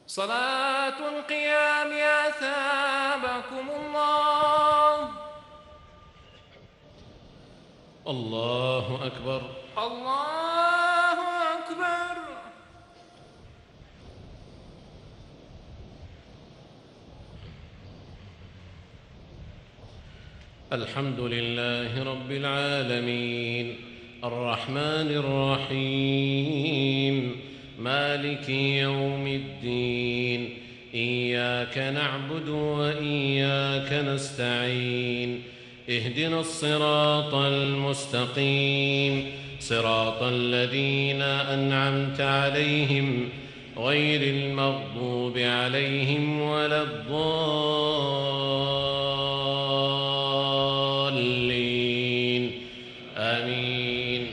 صلاة القيام أثابكم الله. الله أكبر. الله أكبر. الحمد لله رب العالمين الرحمن الرحيم مالك يوم الدين إياك نعبد وإياك نستعين اهدنا الصراط المستقيم صراط الذين أنعمت عليهم غير المغضوب عليهم ولا الضالين آمين.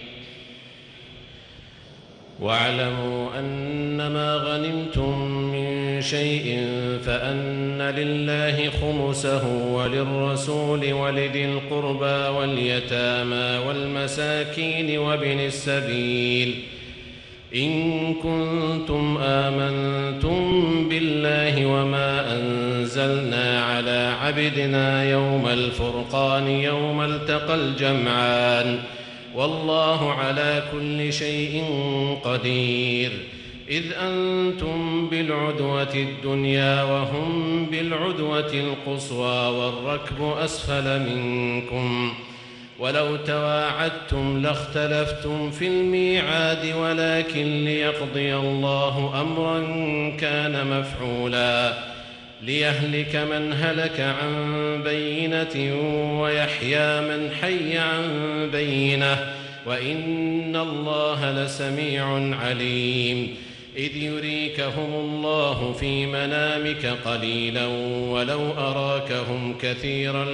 واعلموا أنما غنمتم من شيء فأن لله خمسه وللرسول ولذي القربى واليتامى والمساكين وابن السبيل إن كنتم آمنتم بالله وما أنزلنا على عبدنا يوم الفرقان يوم التقى الجمعان والله على كل شيء قدير. إذ أنتم بالعدوة الدنيا وهم بالعدوة القصوى والركب أسفل منكم ولو تواعدتم لاختلفتم في الميعاد ولكن ليقضي الله أمرا كان مفعولا ليهلك من هلك عن بينة ويحيى من حي عن بينة وإن الله لسميع عليم. إذ يريكهم الله في منامك قليلا ولو أراكهم كثيرا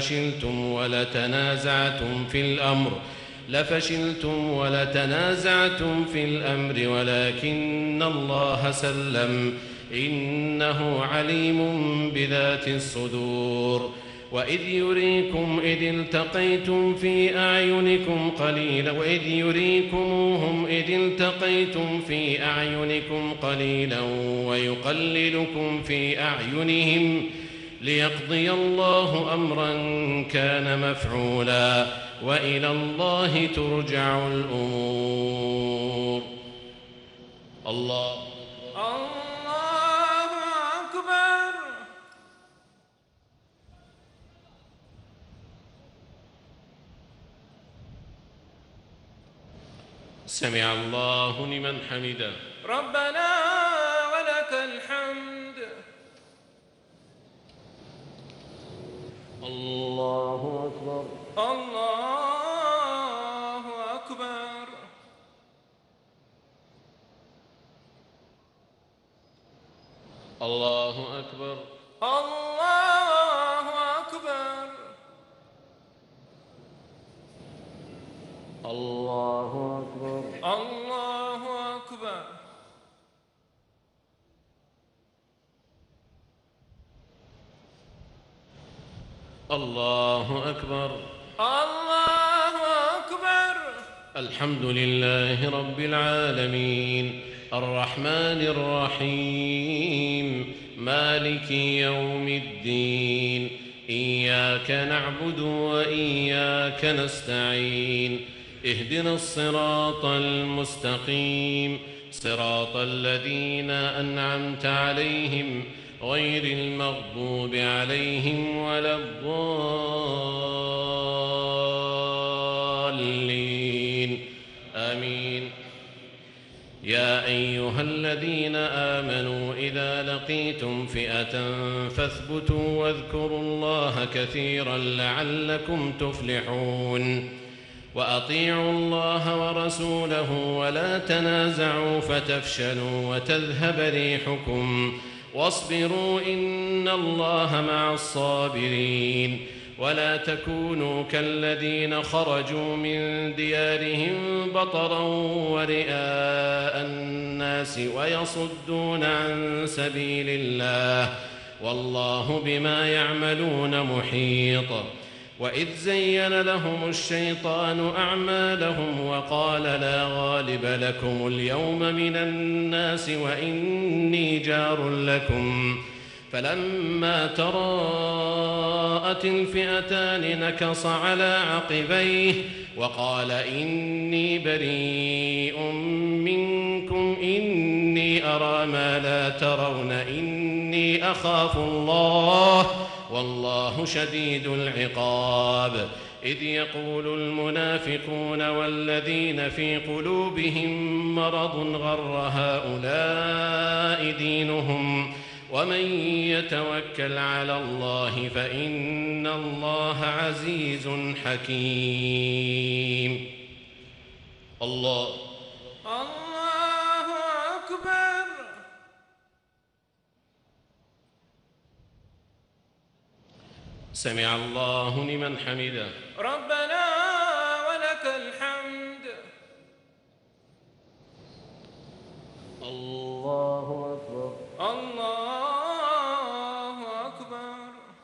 لفشلتم ولتنازعتم في الأمر ولكن الله سلم إنه عليم بذات الصدور. وإذ يريكموهم إذ التقيتم في أعينكم قليلا ويقللكم في أعينهم ليقضي الله أمرا كان مفعولا وإلى الله ترجع الأمور. الله أكبر. سمع الله لمن حمده. ربنا ولك الحمد. الله أكبر. الله أكبر. الله أكبر. الله أكبر. الله أكبر. الله أكبر. الله أكبر. الله أكبر. الحمد لله رب العالمين الرحمن الرحيم مالك يوم الدين إياك نعبد وإياك نستعين اهدنا الصراط المستقيم صراط الذين أنعمت عليهم غير المغضوب عليهم ولا الضالين آمين. يا أيها الذين آمنوا إذا لقيتم فئة فاثبتوا واذكروا الله كثيرا لعلكم تفلحون. وأطيعوا الله ورسوله ولا تنازعوا فتفشلوا وتذهب ريحكم واصبروا إن الله مع الصابرين. ولا تكونوا كالذين خرجوا من ديارهم بطرا ورئاء الناس ويصدون عن سبيل الله والله بما يعملون محيط. وإذ زين لهم الشيطان أعمالهم وقال لا غالب لكم اليوم من الناس وإني جار لكم فلما تراءت الفئتان نكص على عقبيه وقال إني بريء منكم إني أرى ما لا ترون إني أخاف الله والله شديد العقاب إذ يقول المنافقون والذين في قلوبهم مرض غر هؤلاء دينهم ومن يتوكل على الله فإن الله عزيز حكيم. الله أكبر. سمع الله لمن حمده. ربنا ولك الحمد. الله أكبر. الله أكبر.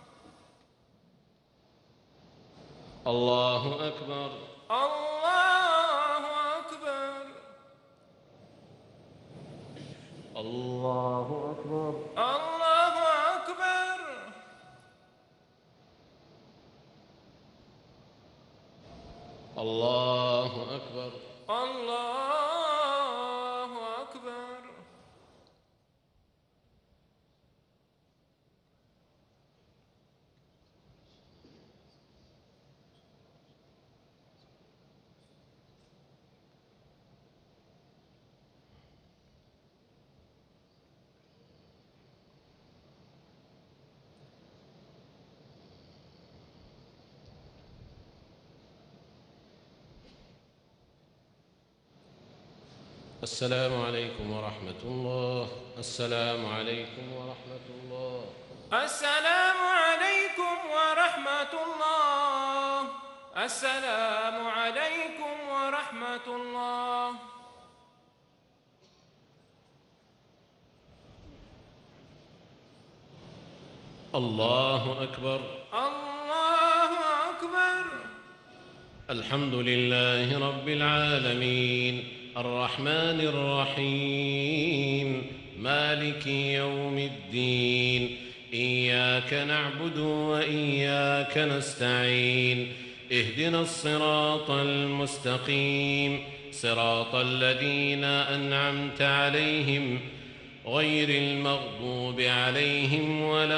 الله أكبر. الله أكبر. الله أكبر. الله أكبر. الله أكبر. الله أكبر. السلام عليكم ورحمة الله. السلام عليكم ورحمة الله. السلام عليكم ورحمة الله. السلام عليكم ورحمة الله. الله أكبر. الله أكبر. الحمد لله رب العالمين الرحمن الرحيم مالك يوم الدين إياك نعبد وإياك نستعين اهدنا الصراط المستقيم صراط الذين أنعمت عليهم غير المغضوب عليهم ولا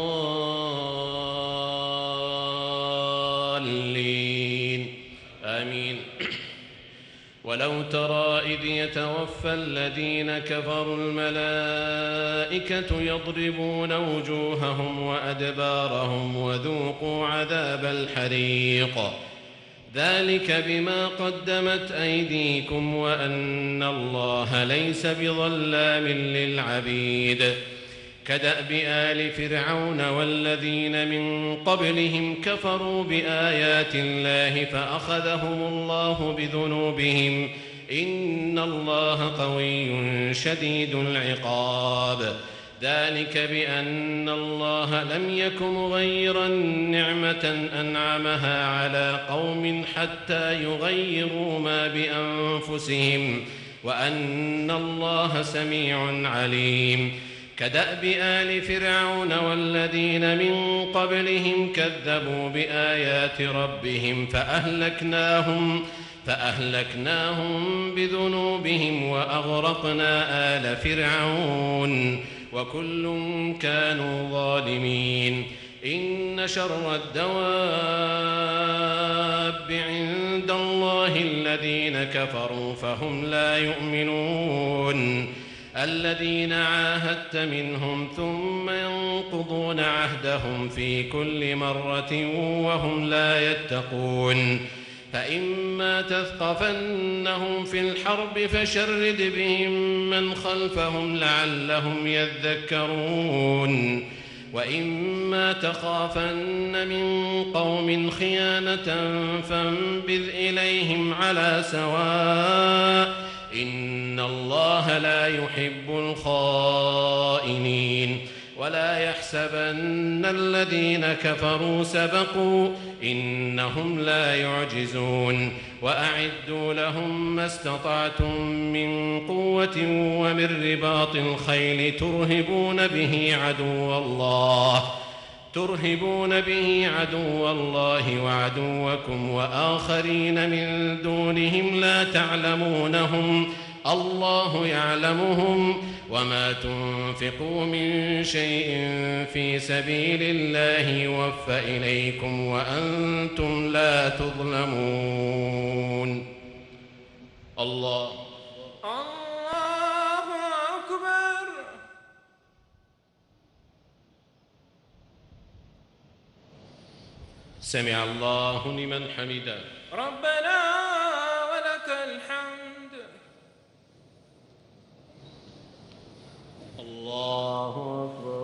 الضالين آمين. ولو ترى إذ يتوفى الذين كفروا الملائكة يضربون وجوههم وأدبارهم وذوقوا عذاب الحريق ذلك بما قدمت أيديكم وأن الله ليس بظلام للعبيد كدأب آل فرعون والذين من قبلهم كفروا بآيات الله فأخذهم الله بذنوبهم إن الله قوي شديد العقاب ذلك بأن الله لم يك مغيرا نعمة أنعمها على قوم حتى يغيروا ما بأنفسهم وأن الله سميع عليم كدأب آل فرعون والذين من قبلهم كذبوا بآيات ربهم فأهلكناهم بذنوبهم وأغرقنا آل فرعون وكل كانوا ظالمين إن شر الدواب عند الله الذين كفروا فهم لا يؤمنون الذين عاهدت منهم ثم ينقضون عهدهم في كل مرة وهم لا يتقون فإما تثقفنهم في الحرب فشرد بهم من خلفهم لعلهم يذكرون وإما تخافن من قوم خيانة فانبذ إليهم على سواء إن الله لا يحب الخائنين ولا يحسبن الذين كفروا سبقوا إنهم لا يعجزون وأعدوا لهم ما استطعتم من قوة ومن رباط الخيل ترهبون به عدو الله وعدوكم وآخرين من دونهم لا تعلمونهم الله يعلمهم وما تنفقوا من شيء في سبيل الله يوفى إليكم وأنتم لا تظلمون. الله أكبر. سمع الله لمن حمده. ربنا ولك الحمد. الله أكبر.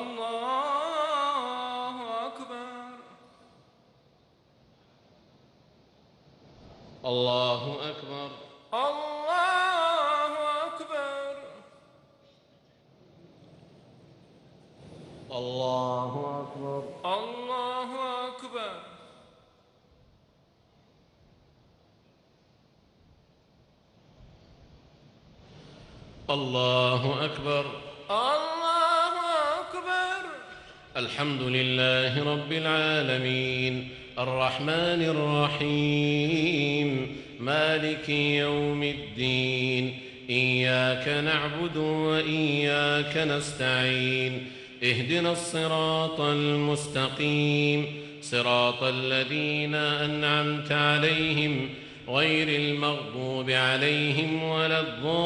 الله أكبر. الله أكبر. الله أكبر. الله أكبر. الله أكبر. الله أكبر. الله أكبر. الحمد لله رب العالمين الرحمن الرحيم مالك يوم الدين إياك نعبد وإياك نستعين اهدنا الصراط المستقيم صراط الذين أنعمت عليهم غير المغضوب عليهم ولا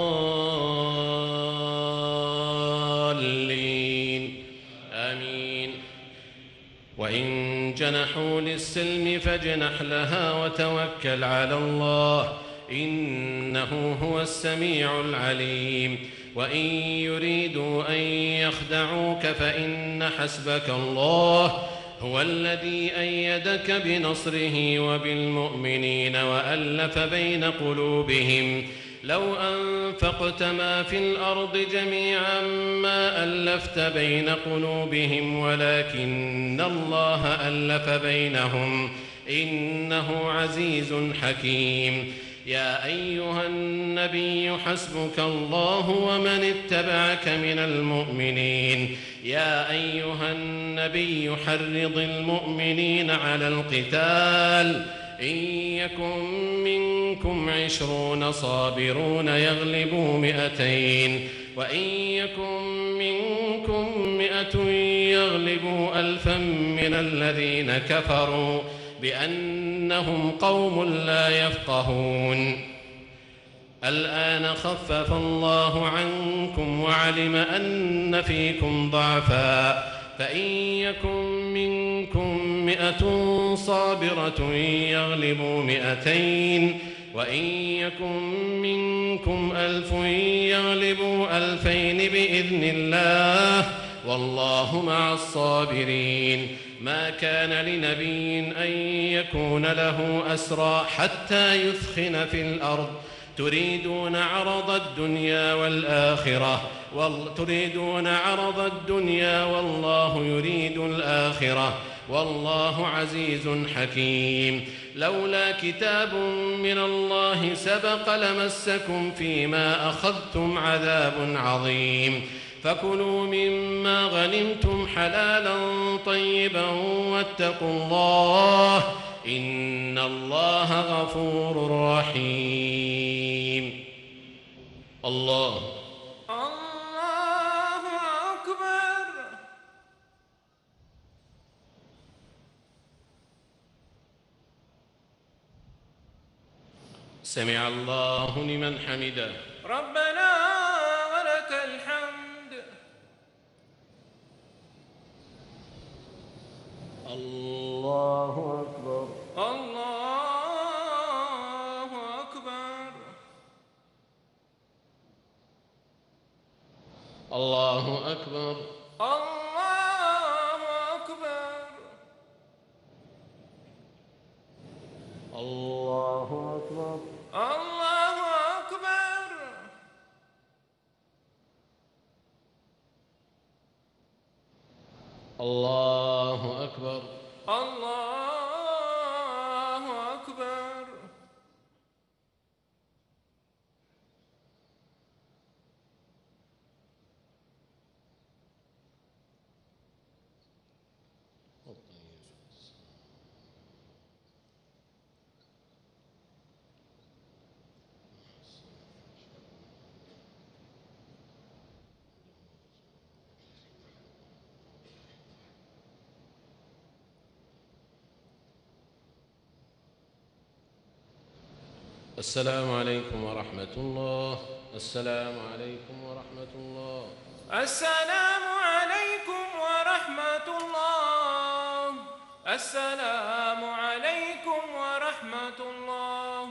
الضالين آمين. وإن جنحوا للسلم فاجنح لها وتوكل على الله إنه هو السميع العليم. وإن يريدوا أن يخدعوك فإن حسبك الله هو الذي أيدك بنصره وبالمؤمنين وألف بين قلوبهم لو أنفقت ما في الأرض جميعا ما ألفت بين قلوبهم ولكن الله ألف بينهم إنه عزيز حكيم. يا أيها النبي حسبك الله ومن اتبعك من المؤمنين. يا أيها النبي حرض المؤمنين على القتال إن يكن منكم 20 صابرون يغلبوا 200 وإن يكن منكم 100 يغلبوا 1000 من الذين كفروا بأنهم قوم لا يفقهون. الآن خفف الله عنكم وعلم أن فيكم ضعفا فإن يكن منكم 100 صابرة يغلبوا 200 وإن يكن منكم 1000 يغلبوا 2000 بإذن الله والله مع الصابرين. ما كان لنبي أن يكون له أسرى حتى يثخن في الأرض تريدون عرض الدنيا والله يريد الآخرة والله عزيز حكيم. لولا كتاب من الله سبق لمسكم فيما أخذتم عذاب عظيم. فكلوا مما غنمتم حلالا طيبا واتقوا الله إن الله غفور رحيم. الله أكبر. سمع الله لمن حمده. ربنا ولك الحمد. الله أكبر. الله أكبر. الله أكبر. الله أكبر. الله أكبر. الله أكبر. الله أكبر. الله أكبر. السلام عليكم ورحمة الله. السلام عليكم ورحمة الله. السلام عليكم ورحمة الله. السلام عليكم ورحمة الله.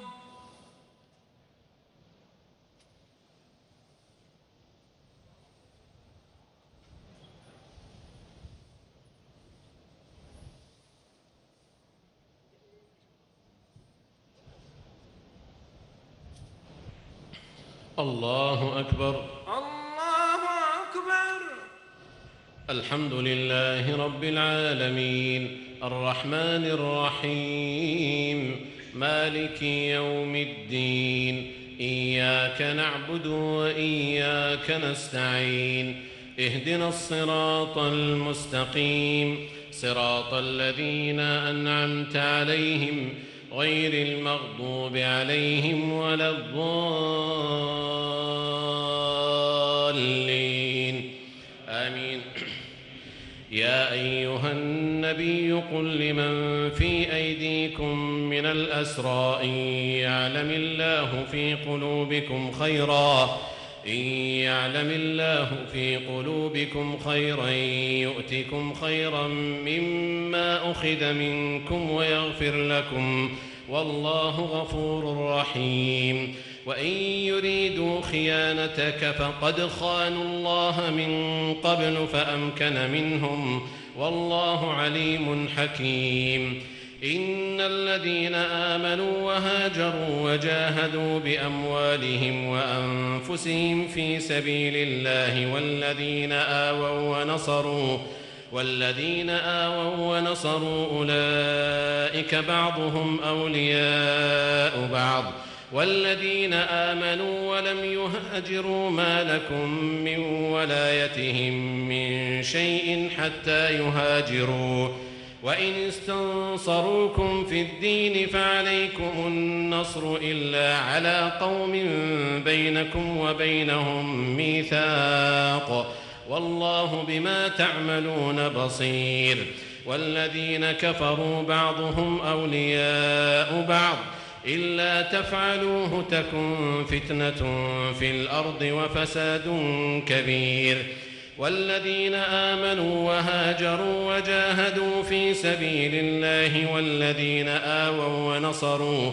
الله أكبر. الله أكبر. الحمد لله رب العالمين الرحمن الرحيم مالك يوم الدين إياك نعبد وإياك نستعين اهدنا الصراط المستقيم صراط الذين أنعمت عليهم غير المغضوب عليهم ولا الضالين آمين. يا أيها النبي قل لمن في أيديكم من الأسرى إن يعلم الله في قلوبكم خيرا يؤتكم خيرا مما أخذ منكم ويغفر لكم والله غفور رحيم. وإن يريدوا خيانتك فقد خانوا الله من قبل فأمكن منهم والله عليم حكيم. إن الذين آمنوا وهاجروا وجاهدوا بأموالهم وأنفسهم في سبيل الله والذين آووا ونصروا أولئك بعضهم أولياء بعض والذين آمنوا ولم يهاجروا ما لكم من ولايتهم من شيء حتى يهاجروا وإن استنصروكم في الدين فعليكم النصر إلا على قوم بينكم وبينهم ميثاق والله بما تعملون بصير. والذين كفروا بعضهم أولياء بعض إلا تفعلوه تكن فتنة في الأرض وفساد كبير. والذين آمنوا وهاجروا وجاهدوا في سبيل الله والذين آووا ونصروا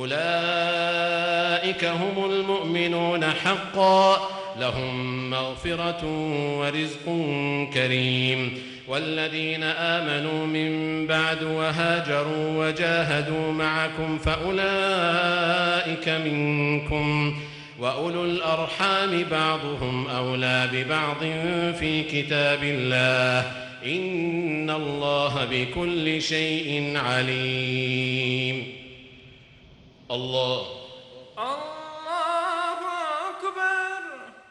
أولئك هم المؤمنون حقا لهم مغفرة ورزق كريم. والذين آمنوا من بعد وهاجروا وجاهدوا معكم فأولئك منكم وأولو الأرحام بعضهم أولى ببعض في كتاب الله إن الله بكل شيء عليم. الله أكبر.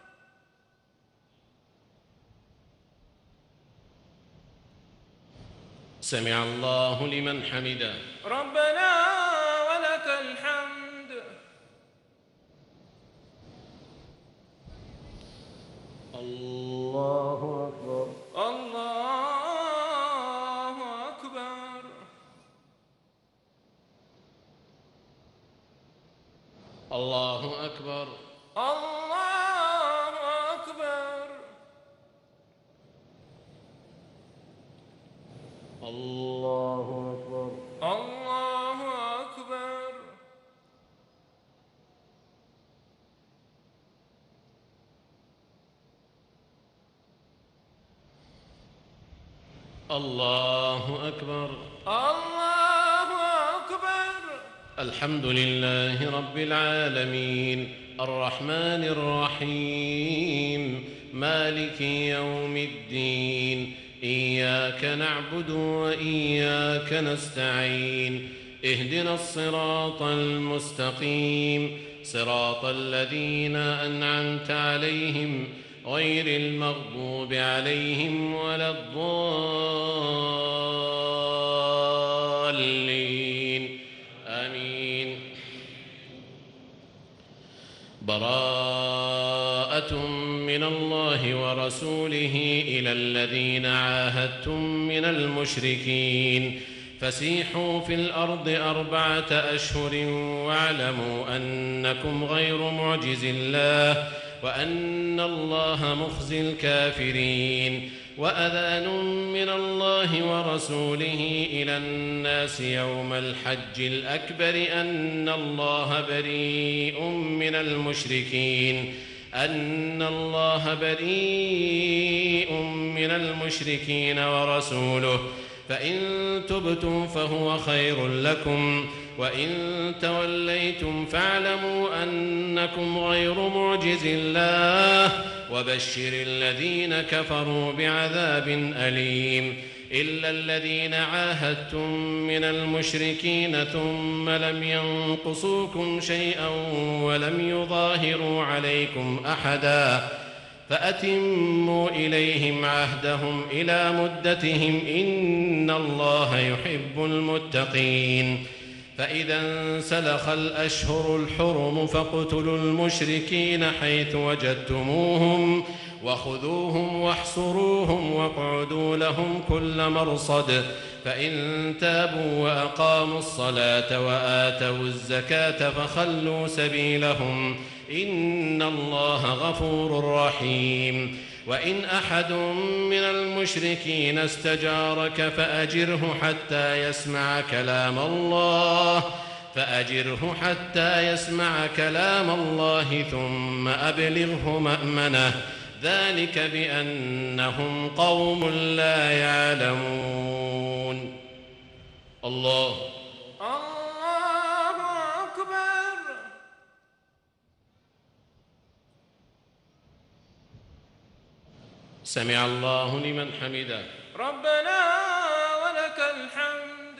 سمع الله لمن حمده. ربنا ولك الحمد. الله أكبر. الله أكبر. الله أكبر. الله أكبر. الله أكبر. الله أكبر. الله أكبر. الله أكبر. الحمد لله رب العالمين الرحمن الرحيم مالك يوم الدين إياك نعبد وإياك نستعين اهدنا الصراط المستقيم صراط الذين أنعمت عليهم غير المغضوب عليهم ولا الضالين آمين. براءة من الله ورسوله إلى الذين عاهدتم من المشركين فسيحوا في الأرض 4 أشهر واعلموا أنكم غير معجز الله وأن الله مخزي الكافرين. وأذان من الله ورسوله إلى الناس يوم الحج الأكبر أن الله بريء من المشركين ورسوله فإن تبتم فهو خير لكم وإن توليتم فاعلموا أنكم غير معجز الله وبشر الذين كفروا بعذاب أليم. إلا الذين عاهدتم من المشركين ثم لم ينقصوكم شيئا ولم يظاهروا عليكم أحدا فأتموا إليهم عهدهم إلى مدتهم إن الله يحب المتقين. فإذا انسلخ الأشهر الحرم فاقتلوا المشركين حيث وجدتموهم وخذوهم واحصروهم واقعدوا لهم كل مرصد فإن تابوا وأقاموا الصلاة وآتوا الزكاة فخلوا سبيلهم إن الله غفور رحيم. وإن أحد من المشركين استجارك فأجره حتى يسمع كلام الله ثم أبلغه مأمنه ذلك بأنهم قوم لا يعلمون. الله أكبر. سمع الله لمن حمده. ربنا ولك الحمد.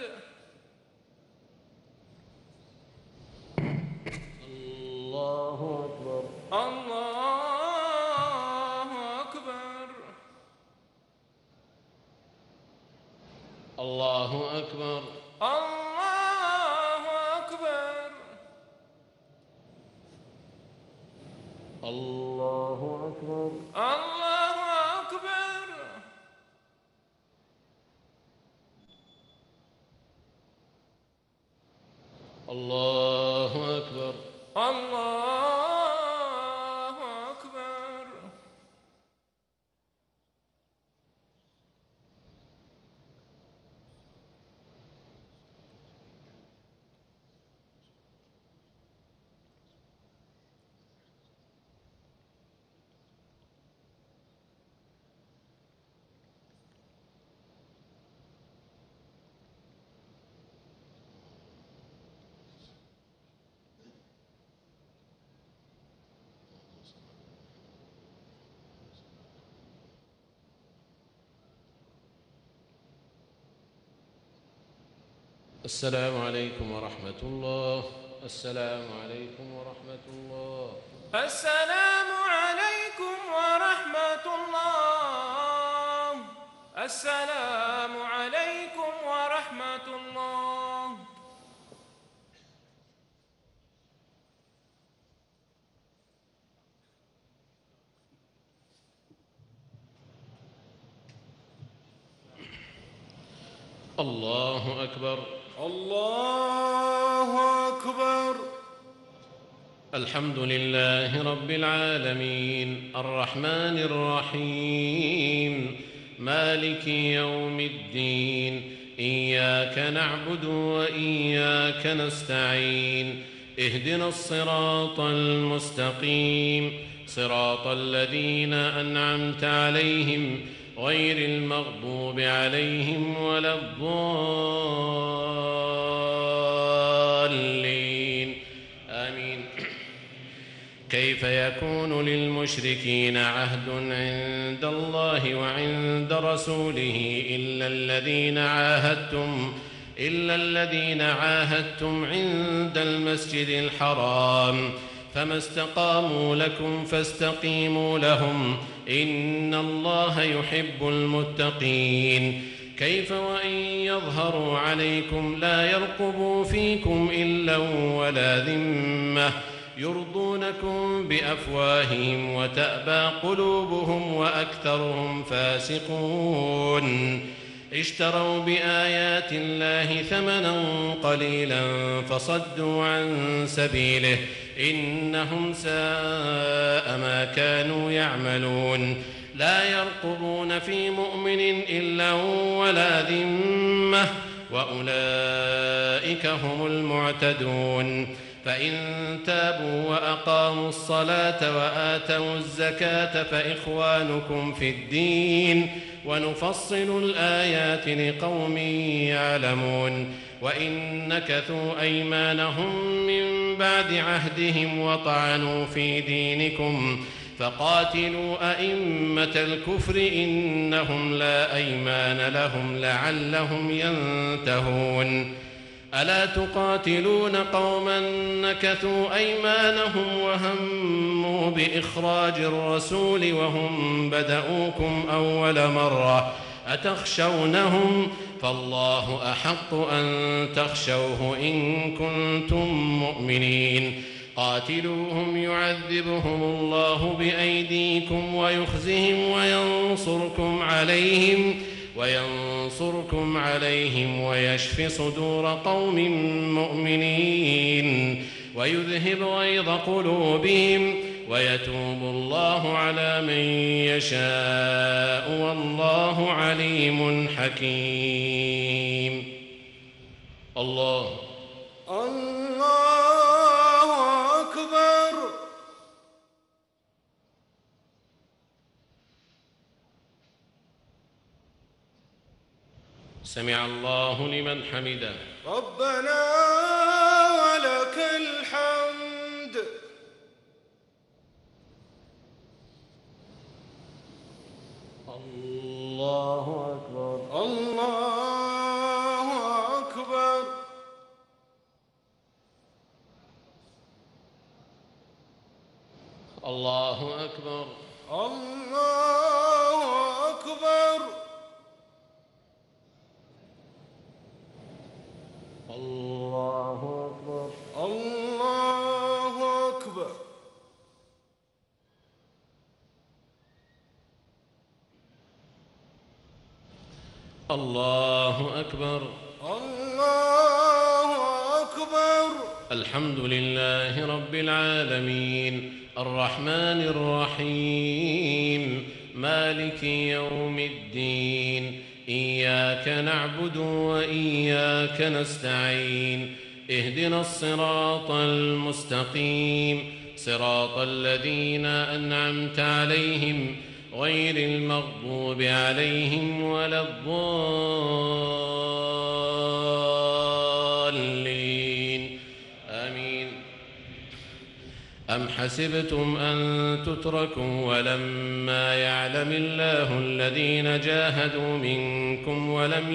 الله أكبر. الله أكبر. الله أكبر. الله أكبر. الله أكبر. الله أكبر. الله أكبر. الله أكبر. السلام عليكم ورحمة الله. السلام عليكم ورحمة الله. السلام عليكم ورحمة الله. السلام عليكم ورحمة الله. الله أكبر. الله أكبر. الحمد لله رب العالمين الرحمن الرحيم مالك يوم الدين إياك نعبد وإياك نستعين اهدنا الصراط المستقيم صراط الذين أنعمت عليهم غير المغضوب عليهم ولا الضالين آمين. كيف يكون للمشركين عهد عند الله وعند رسوله إلا الذين عاهدتم عند المسجد الحرام، فما استقاموا لكم فاستقيموا لهم، إن الله يحب المتقين. كيف وإن يظهروا عليكم لا يرقبوا فيكم إلا ولا ذمة، يرضونكم بأفواههم وتأبى قلوبهم وأكثرهم فاسقون. اشتروا بآيات الله ثمنا قليلا فصدوا عن سبيله، إنهم ساء ما كانوا يعملون. لا يرقبون في مؤمن إلا ولا ذمة، وأولئك هم المعتدون. فإن تابوا وأقاموا الصلاة وآتوا الزكاة فإخوانكم في الدين، ونفصل الآيات لقوم يعلمون. وإن نكثوا أيمانهم من بعد عهدهم وطعنوا في دينكم فقاتلوا أئمة الكفر إنهم لا أيمان لهم لعلهم ينتهون. ألا تقاتلون قوما نكثوا أيمانهم وهموا بإخراج الرسول وهم بدؤوكم أول مرة، أتخشونهم؟ فالله أحق أن تخشوه إن كنتم مؤمنين. قاتلوهم يعذبهم الله بأيديكم ويخزهم وينصركم عليهم ويشف صدور قوم مؤمنين ويذهب غيظ قلوبهم ويتوب الله على من يشاء والله عليم حكيم. الله أكبر. سمع الله لمن حمده. ربنا ولك الحمد. الله أكبر. الله أكبر. الله أكبر. الله أكبر. الله أكبر. الله أكبر. الله أكبر. الله أكبر. الحمد لله رب العالمين الرحمن الرحيم مالك يوم الدين، إياك نعبد وإياك نستعين، اهدنا الصراط المستقيم، صراط الذين أنعمت عليهم غير المغضوب عليهم ولا الضالين، آمين. أم حسبتم أن تتركوا ولما يعلم الله الذين جاهدوا منكم ولم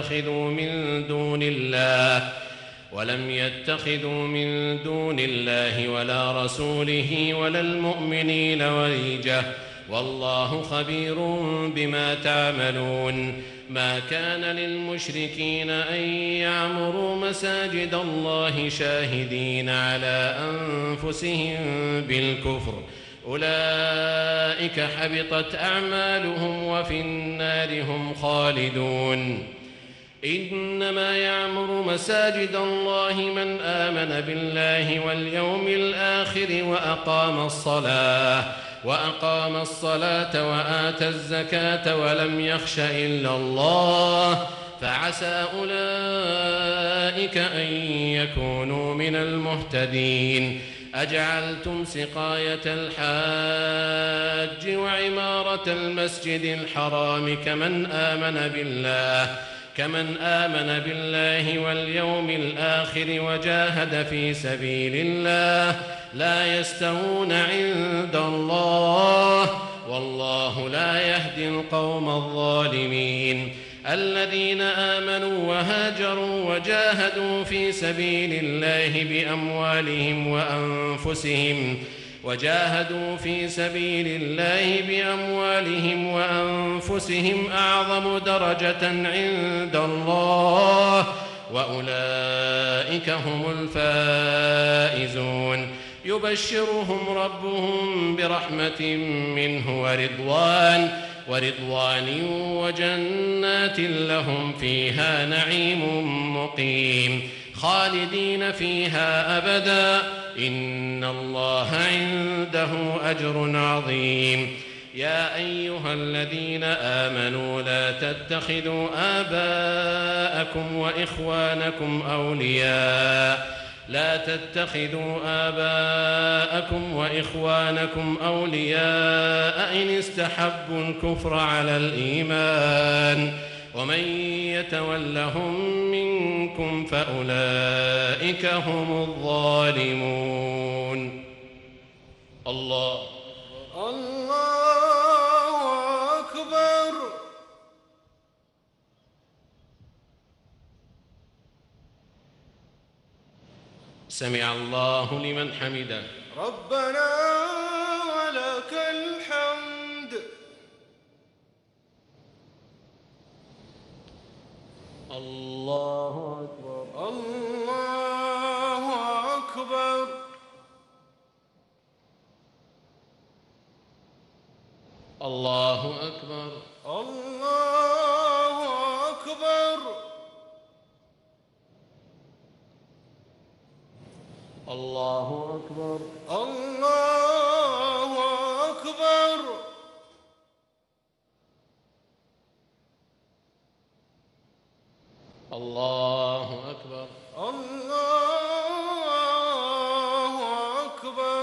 يتخذوا من دون الله ولا رسوله ولا المؤمنين وليجة، والله خبير بما تعملون. ما كان للمشركين أن يعمروا مساجد الله شاهدين على أنفسهم بالكفر، أولئك حبطت أعمالهم وفي النار هم خالدون. إنما يعمر مساجد الله من آمن بالله واليوم الآخر وأقام الصلاة وآتى الزكاة ولم يخش إلا الله، فعسى أولئك أن يكونوا من المهتدين. أجعلتم سقاية الحاج وعمارة المسجد الحرام كمن آمن بالله واليوم الآخر وجاهد في سبيل الله لا يستوون عند الله والله لا يهدي القوم الظالمين الذين آمنوا وهاجروا وجاهدوا في سبيل الله بأموالهم وأنفسهم أعظم درجة عند الله وأولئك هم الفائزون يبشرهم ربهم برحمة منه ورضوان وجنات لهم فيها نعيم مقيم خالدين فيها أبدا إن الله عنده أجر عظيم يا أيها الذين آمنوا لا تتخذوا آباءكم وإخوانكم أولياء إن استحبوا الكفر على الإيمان ومن يتولهم منكم فأولئك هم الظالمون الله أكبر. سمع الله لمن حمده ربنا ولك الحمد. الله أكبر. الله أكبر. الله أكبر. الله أكبر. الله أكبر. الله أكبر. الله أكبر. الله أكبر.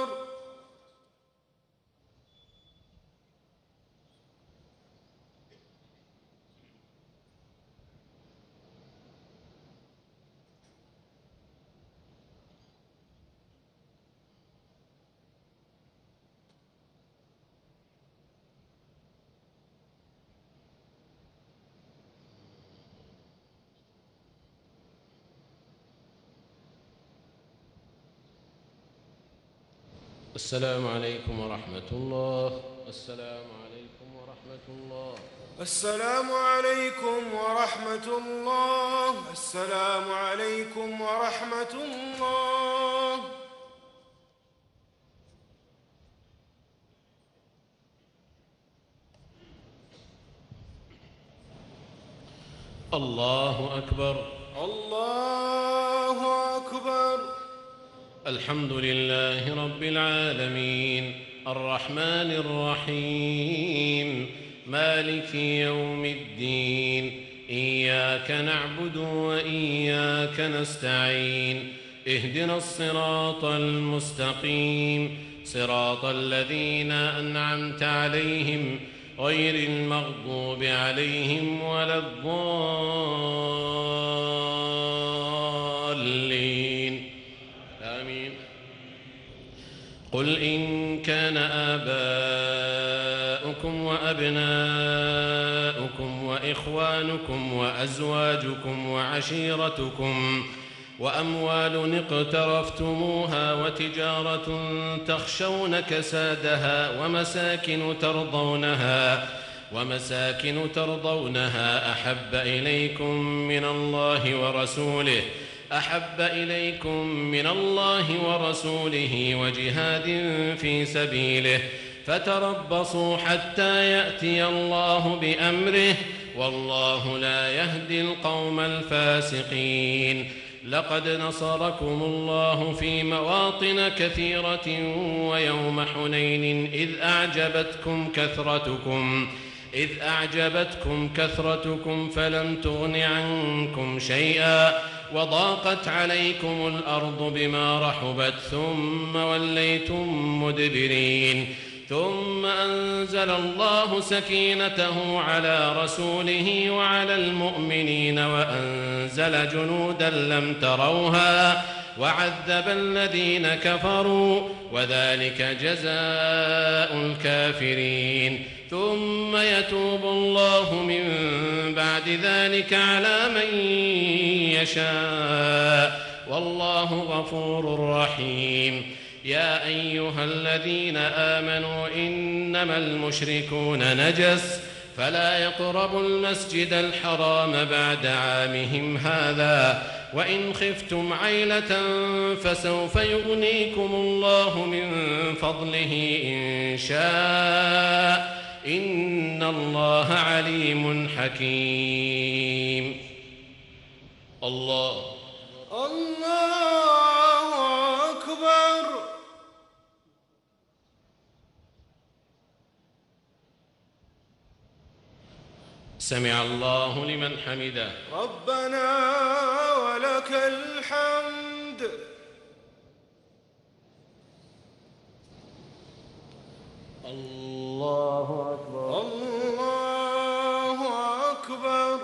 السلام عليكم ورحمة الله. السلام عليكم ورحمة الله. السلام عليكم ورحمة الله. السلام عليكم ورحمة الله. الله أكبر. الله أكبر. الحمد لله رب العالمين الرحمن الرحيم مالك يوم الدين إياك نعبد وإياك نستعين اهدنا الصراط المستقيم صراط الذين أنعمت عليهم غير المغضوب عليهم ولا الضالين آمين. قل إن كان آباؤكم وأبناؤكم وإخوانكم وأزواجكم وعشيرتكم وأموال اقترفتموها وتجارة تخشون كسادها ومساكن ترضونها أحب إليكم من الله ورسوله وجهاد في سبيله فتربصوا حتى يأتي الله بأمره والله لا يهدي القوم الفاسقين. لقد نصركم الله في مواطن كثيرة ويوم حنين إذ أعجبتكم كثرتكم فلم تغن عنكم شيئا وضاقت عليكم الأرض بما رحبت ثم وليتم مدبرين ثم أنزل الله سكينته على رسوله وعلى المؤمنين وأنزل جنودا لم تروها وعذب الذين كفروا وذلك جزاء الكافرين ثم يتوب الله من بعد ذلك على من يشاء والله غفور رحيم يا أيها الذين آمنوا إنما المشركون نجس فلا يقربوا المسجد الحرام بعد عامهم هذا وإن خفتم عيلة فسوف يغنيكم الله من فضله إن شاء إن الله عليم حكيم. الله أكبر. سمع الله لمن حمده. ربنا ولك الحمد. الله أكبر. الله أكبر.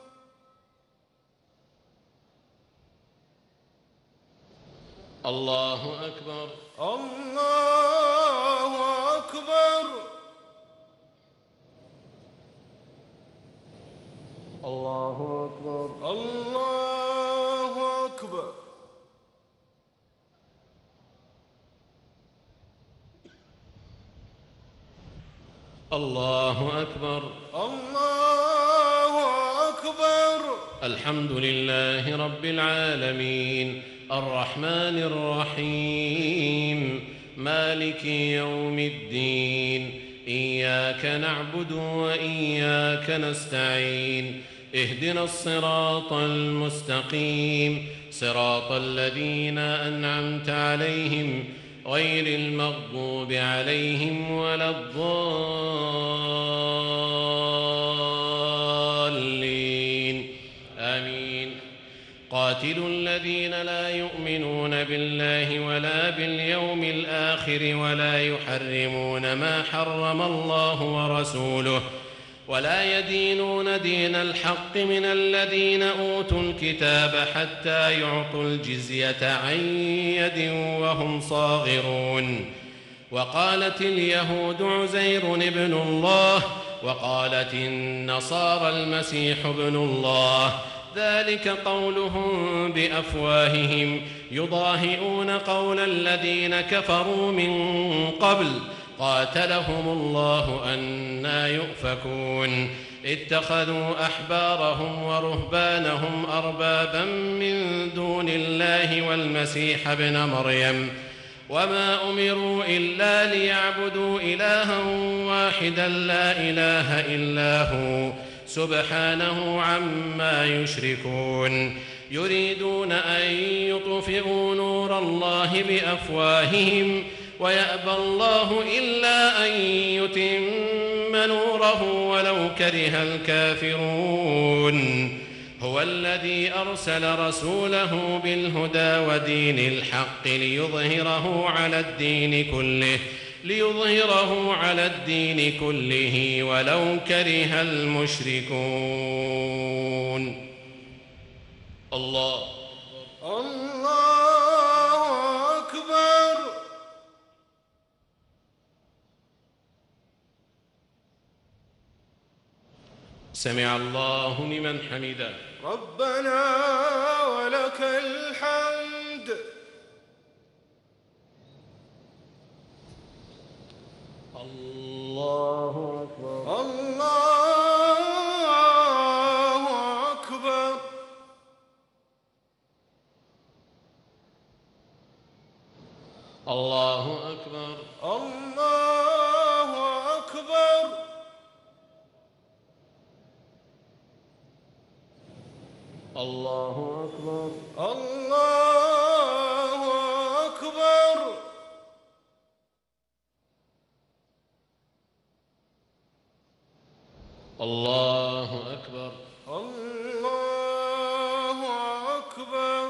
الله أكبر. الله أكبر. الله أكبر. الله أكبر. الله أكبر. الله أكبر. الحمد لله رب العالمين الرحمن الرحيم مالك يوم الدين إياك نعبد وإياك نستعين اهدنا الصراط المستقيم صراط الذين أنعمت عليهم غير المغضوب عليهم ولا الضالين آمين. قاتلوا الذين لا يؤمنون بالله ولا باليوم الآخر ولا يحرمون ما حرم الله ورسوله ولا يدينون دين الحق من الذين أوتوا الكتاب حتى يعطوا الجزية عن يد وهم صاغرون. وقالت اليهود عزير ابن الله وقالت النصارى المسيح ابن الله ذلك قولهم بأفواههم يضاهئون قول الذين كفروا من قبل قاتلهم الله أنى يؤفكون. اتخذوا أحبارهم ورهبانهم أربابا من دون الله والمسيح ابن مريم وما أمروا إلا ليعبدوا إلها واحدا لا إله إلا هو سبحانه عما يشركون. يريدون أن يطفئوا نور الله بأفواههم ويأبى الله إلا أن يتم نوره ولو كره الكافرون. هو الذي أرسل رسوله بالهدى ودين الحق ليظهره على الدين كله ولو كره المشركون. الله أكبر. سمع الله لمن حمده. ربنا ولك الحمد. الله أكبر. الله أكبر. الله أكبر. الله أكبر. الله أكبر. الله أكبر. الله أكبر. الله أكبر.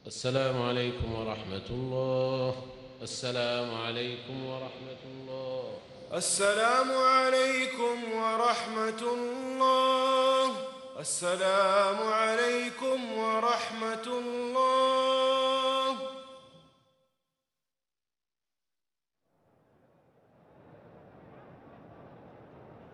السلام عليكم ورحمة الله. السلام عليكم ورحمة الله. السلام عليكم ورحمة الله. السلام عليكم ورحمة الله.